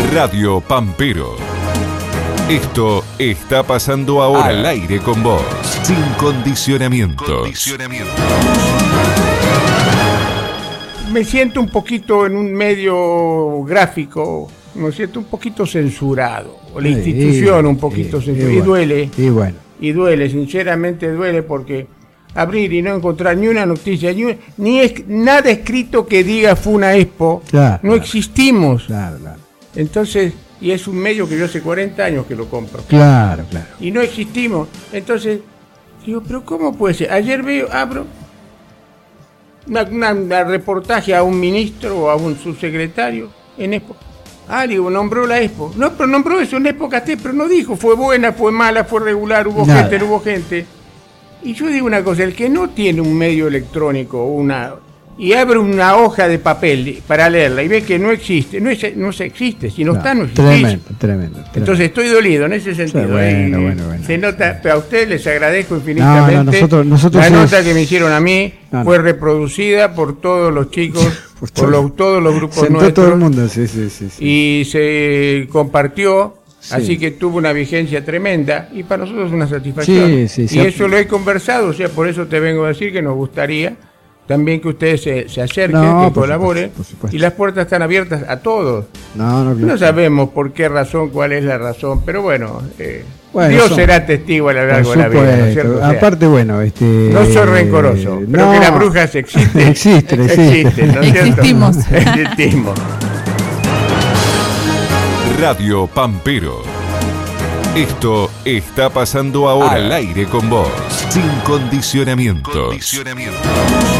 Radio Pampero. Esto está pasando ahora al aire con vos, sin condicionamientos. Me siento un poquito en un medio gráfico, me siento un poquito censurado, o la institución un poquito censurada, y duele. Y duele, sinceramente duele, porque abrir y no encontrar ni una noticia, nada escrito que diga Funa Expo, no existimos. Claro. Entonces, y es un medio que yo hace 40 años que lo compro. Claro. Y no existimos. Entonces, digo, pero ¿cómo puede ser? Ayer abro una reportaje a un ministro o a un subsecretario en Expo. Digo, nombró la Expo. No, pero nombró eso en Expo Castel, pero no dijo, fue buena, fue mala, fue regular, hubo gente, no hubo gente. Y yo digo una cosa, el que no tiene un medio electrónico y abre una hoja de papel para leerla y ve que no existe, no existe, si no está, no existe. Tremendo. Entonces estoy dolido en ese sentido. Bueno. Se nota, pero a ustedes les agradezco infinitamente. Nosotros la nota que me hicieron a mí fue reproducida por todos los chicos, por todos los grupos nuestros. Todo el mundo, sí. Y se compartió. Sí. Así que tuvo una vigencia tremenda y para nosotros es una satisfacción. Sí, y eso lo he conversado, o sea, por eso te vengo a decir que nos gustaría también que ustedes se acerquen, que colaboren. Por supuesto. Y las puertas están abiertas a todos. No sabemos por qué razón, cuál es la razón, pero bueno, Dios será testigo a lo largo de la vida, ¿no es cierto? O sea, aparte, no soy rencoroso, pero que las brujas existen. Existen, ¿no es cierto? Existimos. Radio Pampero. Esto está pasando ahora al aire con vos, sin condicionamientos.